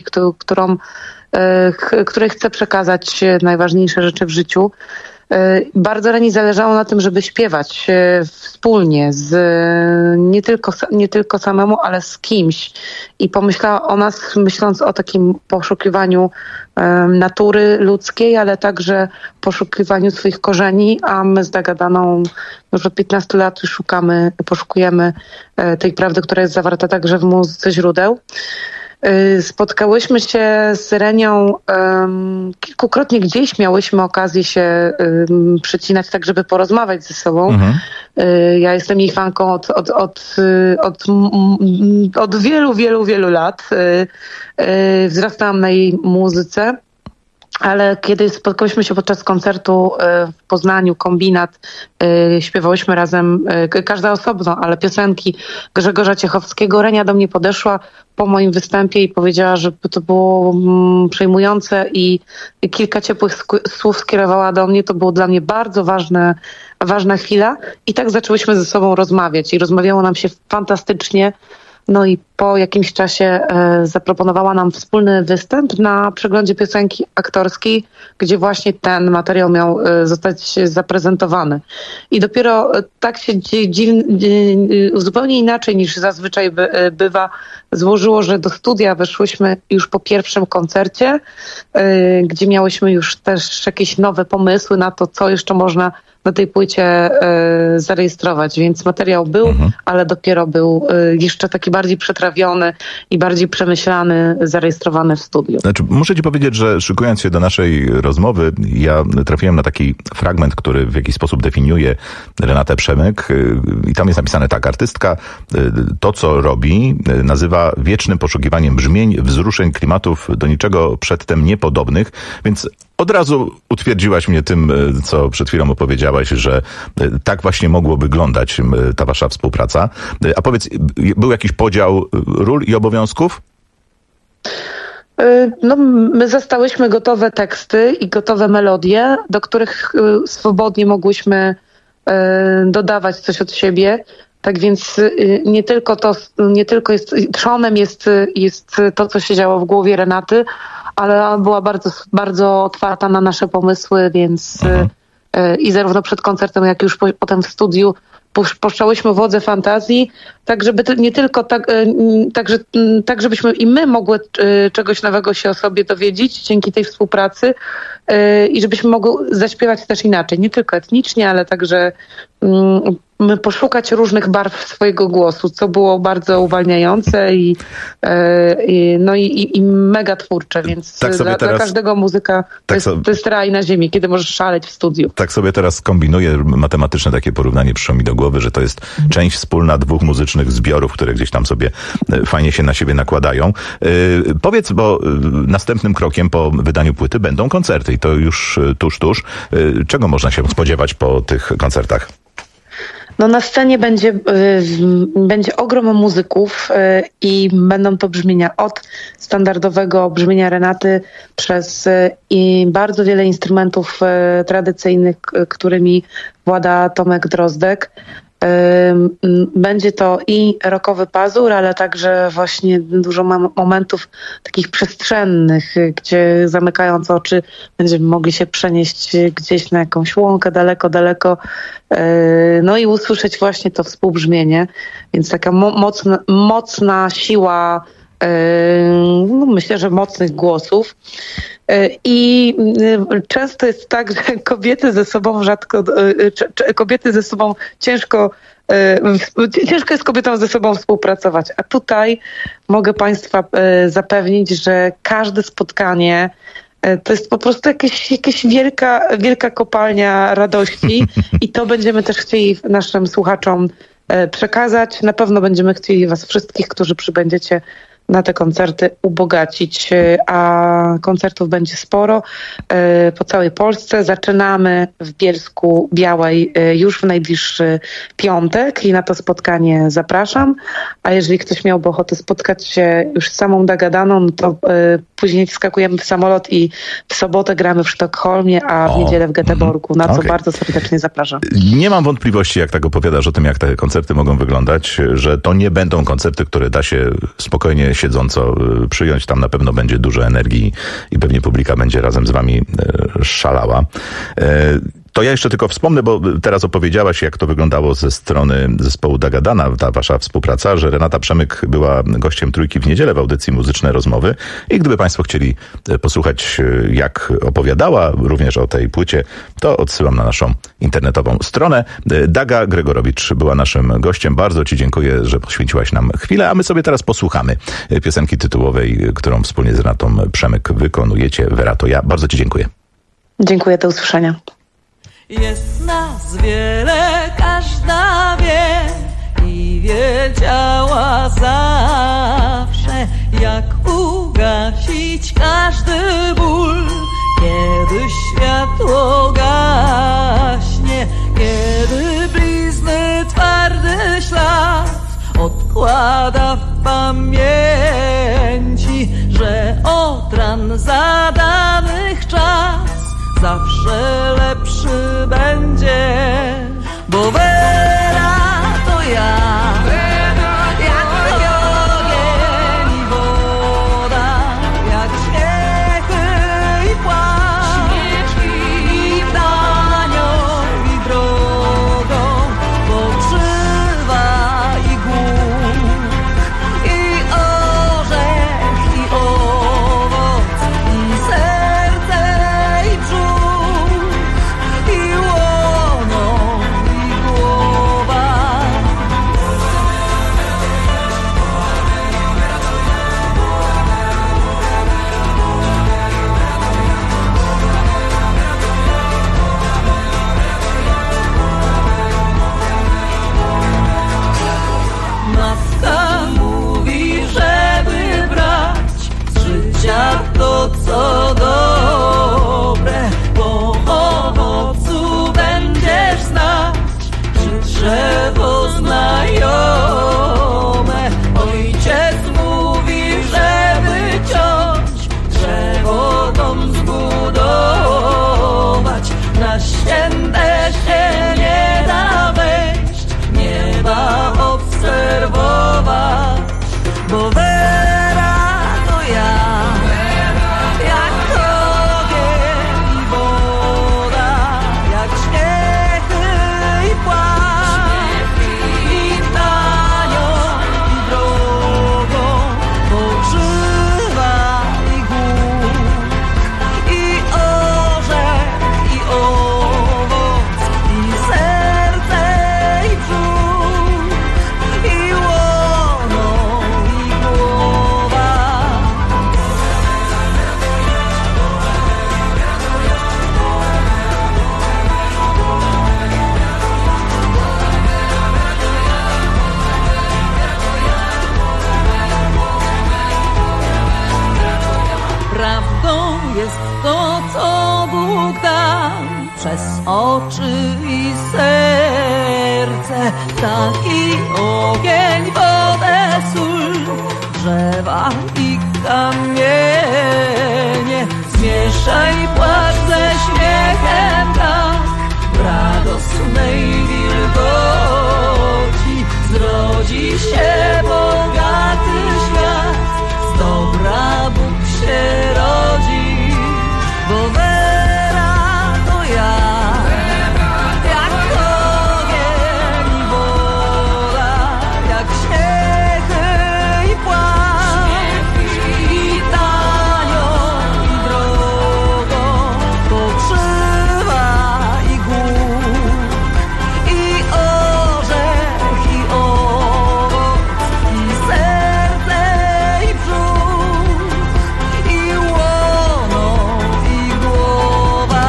której chce przekazać najważniejsze rzeczy w życiu. Bardzo Reni zależało na tym, żeby śpiewać wspólnie, nie tylko samemu, ale z kimś. I pomyślała o nas, myśląc o takim poszukiwaniu natury ludzkiej, ale także poszukiwaniu swoich korzeni, a my z Dagadaną już od 15 lat poszukujemy tej prawdy, która jest zawarta także w muzyce źródeł. Spotkałyśmy się z Renią kilkukrotnie, gdzieś miałyśmy okazję się przecinać tak, żeby porozmawiać ze sobą. Ja jestem jej fanką od wielu lat. Wzrastałam na jej muzyce. Ale kiedy spotkałyśmy się podczas koncertu w Poznaniu, Kombinat, śpiewałyśmy razem, każda osobno, ale piosenki Grzegorza Ciechowskiego. Renia do mnie podeszła po moim występie i powiedziała, że to było przejmujące i kilka ciepłych słów skierowała do mnie. To było dla mnie bardzo ważna chwila i tak zaczęłyśmy ze sobą rozmawiać i rozmawiało nam się fantastycznie. No i po jakimś czasie zaproponowała nam wspólny występ na przeglądzie piosenki aktorskiej, gdzie właśnie ten materiał miał zostać zaprezentowany. I dopiero tak się zupełnie inaczej niż zazwyczaj bywa złożyło, że do studia weszłyśmy już po pierwszym koncercie, gdzie miałyśmy już też jakieś nowe pomysły na to, co jeszcze można na tej płycie zarejestrować, więc materiał był, ale dopiero był jeszcze taki bardziej przetrawiony i bardziej przemyślany, zarejestrowany w studiu. Znaczy, muszę ci powiedzieć, że szykując się do naszej rozmowy, ja trafiłem na taki fragment, który w jakiś sposób definiuje Renatę Przemyk i tam jest napisane tak: artystka to, co robi, nazywa wiecznym poszukiwaniem brzmień, wzruszeń, klimatów do niczego przedtem niepodobnych, więc od razu utwierdziłaś mnie tym, co przed chwilą opowiedziałaś, że tak właśnie mogło wyglądać ta wasza współpraca. A powiedz, był jakiś podział ról i obowiązków? No, my zostałyśmy gotowe teksty i gotowe melodie, do których swobodnie mogłyśmy dodawać coś od siebie. Tak więc nie tylko jest trzonem jest to, co się działo w głowie Renaty, ale była bardzo, bardzo otwarta na nasze pomysły, więc i zarówno przed koncertem, jak już potem w studiu puszczałyśmy wodze fantazji, tak żeby nie tylko tak żebyśmy i my mogły czegoś nowego się o sobie dowiedzieć dzięki tej współpracy i żebyśmy mogły zaśpiewać też inaczej, nie tylko etnicznie, ale także poszukać różnych barw swojego głosu, co było bardzo uwalniające i mega twórcze, więc tak dla każdego muzyka to jest raj na ziemi, kiedy możesz szaleć w studiu. Tak sobie teraz kombinuję, matematyczne takie porównanie przyszło mi do głowy, że to jest część wspólna dwóch muzycznych zbiorów, które gdzieś tam sobie fajnie się na siebie nakładają. Powiedz, bo następnym krokiem po wydaniu płyty będą koncerty i to już tuż. Czego można się spodziewać po tych koncertach? No na scenie będzie ogrom muzyków i będą to brzmienia od standardowego brzmienia Renaty przez i bardzo wiele instrumentów tradycyjnych, którymi włada Tomek Drozdek. Będzie to i rockowy pazur, ale także właśnie dużo momentów takich przestrzennych, gdzie zamykając oczy będziemy mogli się przenieść gdzieś na jakąś łąkę daleko, no i usłyszeć właśnie to współbrzmienie, więc taka mocna siła, no myślę, że mocnych głosów. I często jest tak, że kobiety ze sobą ciężko jest kobietom ze sobą współpracować. A tutaj mogę Państwa zapewnić, że każde spotkanie to jest po prostu jakaś wielka kopalnia radości i to będziemy też chcieli naszym słuchaczom przekazać. Na pewno będziemy chcieli Was wszystkich, którzy przybędziecie na te koncerty, ubogacić, a koncertów będzie sporo po całej Polsce. Zaczynamy w Bielsku Białej już w najbliższy piątek i na to spotkanie zapraszam. A jeżeli ktoś miałby ochotę spotkać się już z samą Dagadaną, no to później wskakujemy w samolot i w sobotę gramy w Sztokholmie, a w niedzielę w Göteborgu, na co bardzo serdecznie zapraszam. Nie mam wątpliwości, jak tak opowiadasz o tym, jak te koncerty mogą wyglądać, że to nie będą koncerty, które da się spokojnie siedząco przyjąć. Tam na pewno będzie dużo energii i pewnie publika będzie razem z wami szalała. To ja jeszcze tylko wspomnę, bo teraz opowiedziałaś, jak to wyglądało ze strony zespołu Dagadana, ta wasza współpraca, że Renata Przemyk była gościem Trójki w niedzielę w audycji Muzyczne Rozmowy i gdyby Państwo chcieli posłuchać, jak opowiadała również o tej płycie, to odsyłam na naszą internetową stronę. Daga Gregorowicz była naszym gościem. Bardzo Ci dziękuję, że poświęciłaś nam chwilę, a my sobie teraz posłuchamy piosenki tytułowej, którą wspólnie z Renatą Przemyk wykonujecie. Wera, to ja. Bardzo Ci dziękuję. Dziękuję, do usłyszenia. Jest nas wiele, każda wie i wiedziała zawsze, jak ugasić każdy ból, kiedy światło gaśnie, kiedy blizny twardy ślad odkłada w pamięci, że od ran zadanych czas zawsze lepszy będzie, bo Wera to ja, jak ogień i woda, jak śmiechy i płacz, i tanią i drogą, pokrzywa i głód, i orzech i owoc, i serce i brzuch, i łono i głos. prawdą jest to, co Bóg dał przez oczy i serce. Taki ogień, wodę, sól, drzewa i kamienie. Zmieszaj płacz ze śmiechem tak, w radosnej wilgoci zrodzi się bogaty świat. Z dobra Bóg się rodzi, bo wera to ja, jak ogień i woda, jak śnieg i płaszcz, i tanio i drogo, pokrzywa i głód, i orzech i owoc, i serce i brzuch, i łono i głowa.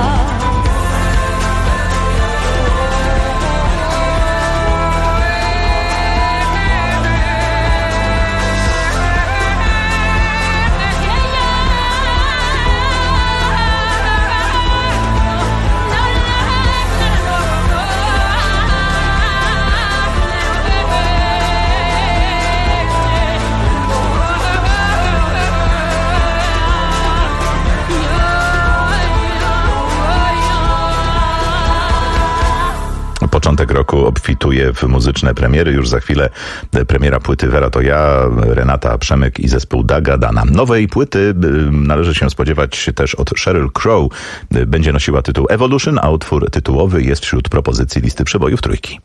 Początek roku obfituje w muzyczne premiery. Już za chwilę premiera płyty Wera to ja, Renata Przemyk i zespół Dagadana. Nowej płyty należy się spodziewać też od Sheryl Crow. Będzie nosiła tytuł Evolution, a utwór tytułowy jest wśród propozycji listy przebojów trójki.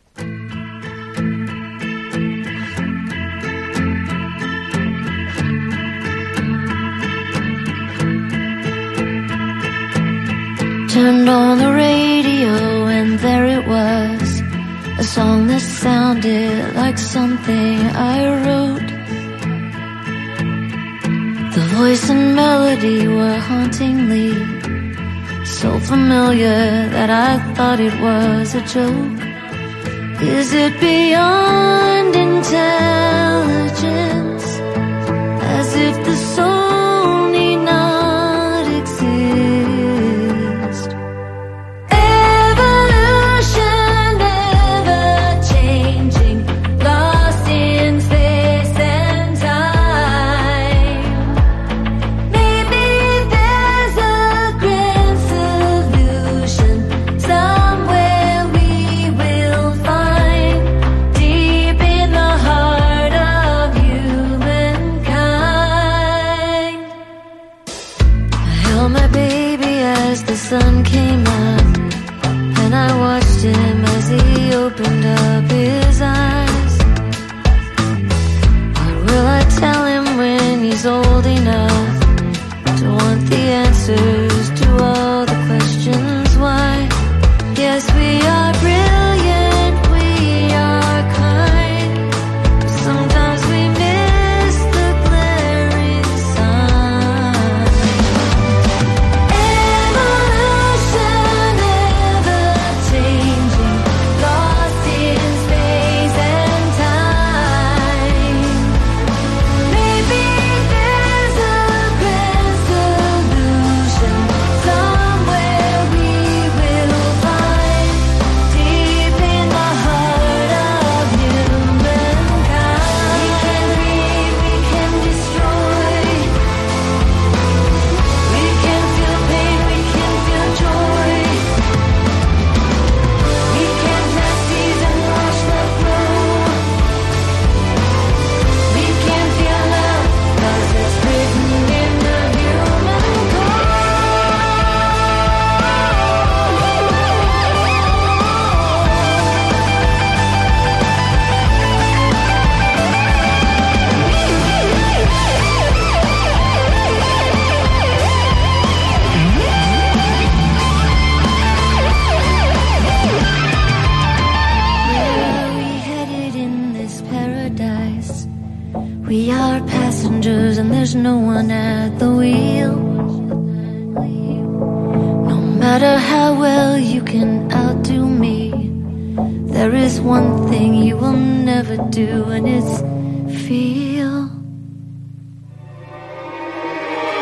Turned on the radio and there it was, a song that sounded like something I wrote. The voice and melody were hauntingly so familiar that I thought it was a joke. Is it beyond intelligence, as if the soul need not exist? Evolution, ever changing, lost in space and time. Maybe there's a grand solution somewhere we will find, deep in the heart of humankind. I held my baby as the sun came up, and I watched him as he opened up his eyes. What will I tell him when he's old enough to want the answers to all the questions why? Yes, we are brilliant, we are kind, but sometimes we miss the glaring sign. Evolution, ever changing, lost in space and time. Maybe there's a grand solution somewhere we will find, deep in the heart of humankind. We can create, we can destroy, we can feel pain, we can feel joy, we can plant seeds and watch them grow, we can feel love, 'cause it's written in the human Where are we headed in this paradise? We are passengers and there's no one at the wheel. No matter how well you can outdo me, there is one thing you will never do, and it's feel.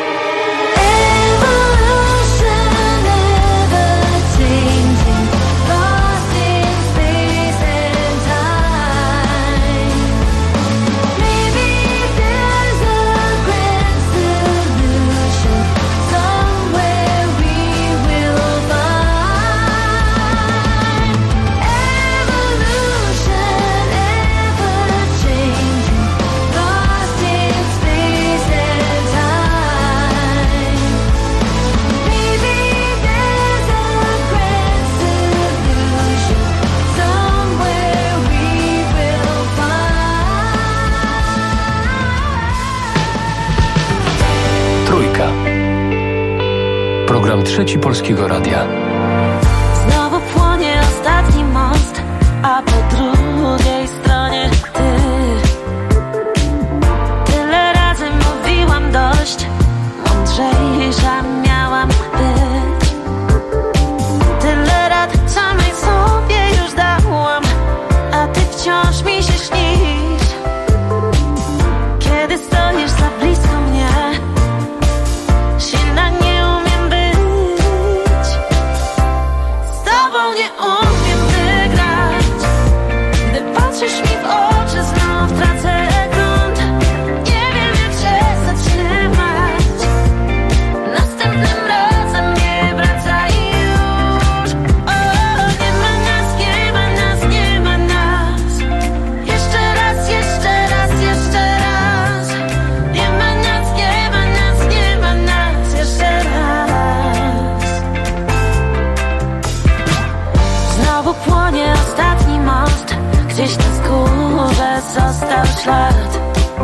Program Trzeci Polskiego Radia. Znowu płonie ostatni most, a po drugiej stronie ty. Tyle razy mówiłam dość, mądrzejsza miałam być. Tyle rad samej sobie już dałam, a ty wciąż mi się śnisz. Kiedy stoisz za blisko mnie, silna nie umiem być. Z tobą nie umiem wygrać. Gdy patrzysz mi w oczy, znów tracę grunt. Nie wiem jak się zatrzymać. Następnym razem nie wracaj już. O, nie ma nas, nie ma nas, nie ma nas. Jeszcze raz, jeszcze raz, jeszcze raz. Nie ma nas, nie ma nas, nie ma nas. Jeszcze raz. Znowu płonie ostatni most. Gdzieś na skórze został ślad.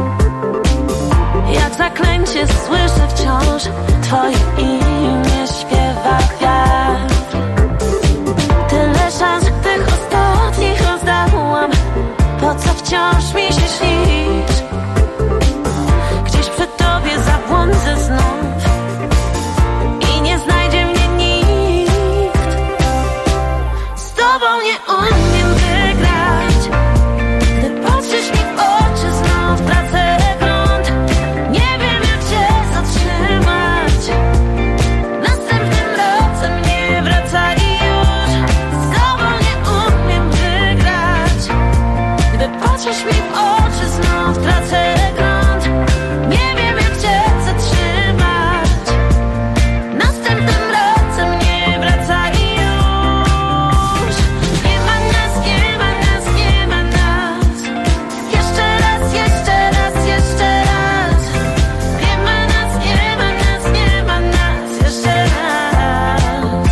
Jak zaklęcie słyszę wciąż twoje imię śpiewa wiatr. Tyle szans tych ostatnich rozdałam. Po co wciąż mi się śnisz? Gdzieś przy tobie zabłądzę znów i nie znajdzie mnie nikt. Z tobą nie umiem wygrać. Gdy patrzysz mi w oczy, znów tracę grunt. Nie wiem jak się zatrzymać. Następnym razem nie wracaj już. Z tobą nie umiem wygrać. Gdy patrzysz mi w oczy, znów tracę grunt. Nie wiem jak cię zatrzymać. Następnym razem nie wracaj już. Nie ma nas, nie ma nas, nie ma nas. Jeszcze raz, jeszcze raz, jeszcze raz. Nie ma nas, nie ma nas, nie ma nas. Jeszcze raz.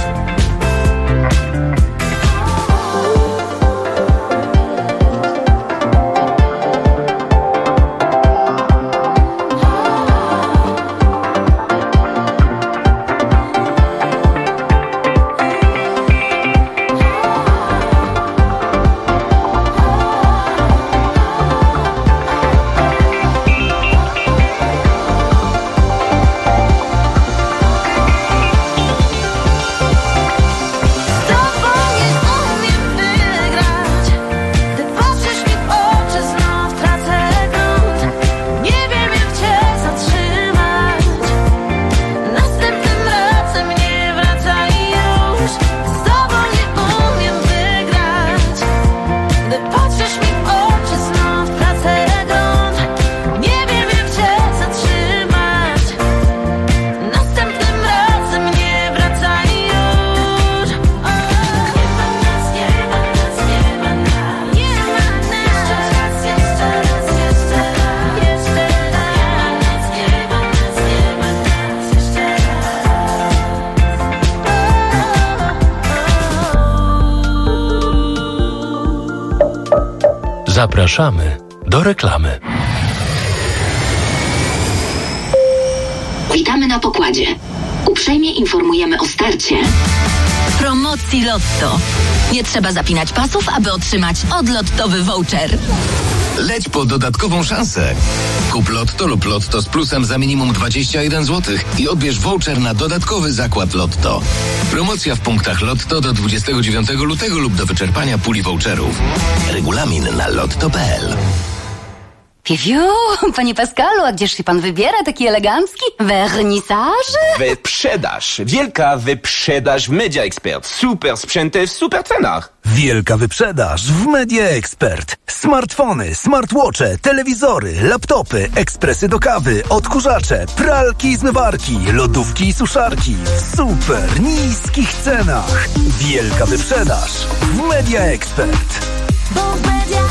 Z tobą nie umiem wygrać. Gdy patrzysz mi w oczy, znów tracę grunt. Nie wiem jak cię zatrzymać. Następnym razem nie wracaj już. Z tobą nie umiem wygrać. Gdy patrzysz mi w oczy, znów tracę grunt. Nie wiem jak cię zatrzymać. Następnym razem nie wracaj już. O, nie ma nas, nie ma nas, nie ma nas. Nie ma nas. Jeszcze raz, jeszcze raz, jeszcze raz. Nie ma nas, nie ma nas, nie ma nas. Jeszcze Zapraszamy do reklamy. Witamy na pokładzie. Uprzejmie informujemy o starcie promocji Lotto. Nie trzeba zapinać pasów, aby otrzymać odlottowy voucher. Leć po dodatkową szansę. Kup Lotto lub Lotto z plusem za minimum 21 zł i odbierz voucher na dodatkowy zakład Lotto. Promocja w punktach Lotto do 29 lutego lub do wyczerpania puli voucherów. Regulamin na lotto.pl. Piu, panie Pascalu, a gdzież się pan wybiera, taki elegancki? Wernisaż? Wyprzedaż. Wielka wyprzedaż w Media Expert. Super sprzęty w super cenach. Wielka wyprzedaż w Media Expert. Smartfony, smartwatche, telewizory, laptopy, ekspresy do kawy, odkurzacze, pralki i zmywarki, lodówki i suszarki w super niskich cenach. Wielka wyprzedaż w Media Expert. Bo w Media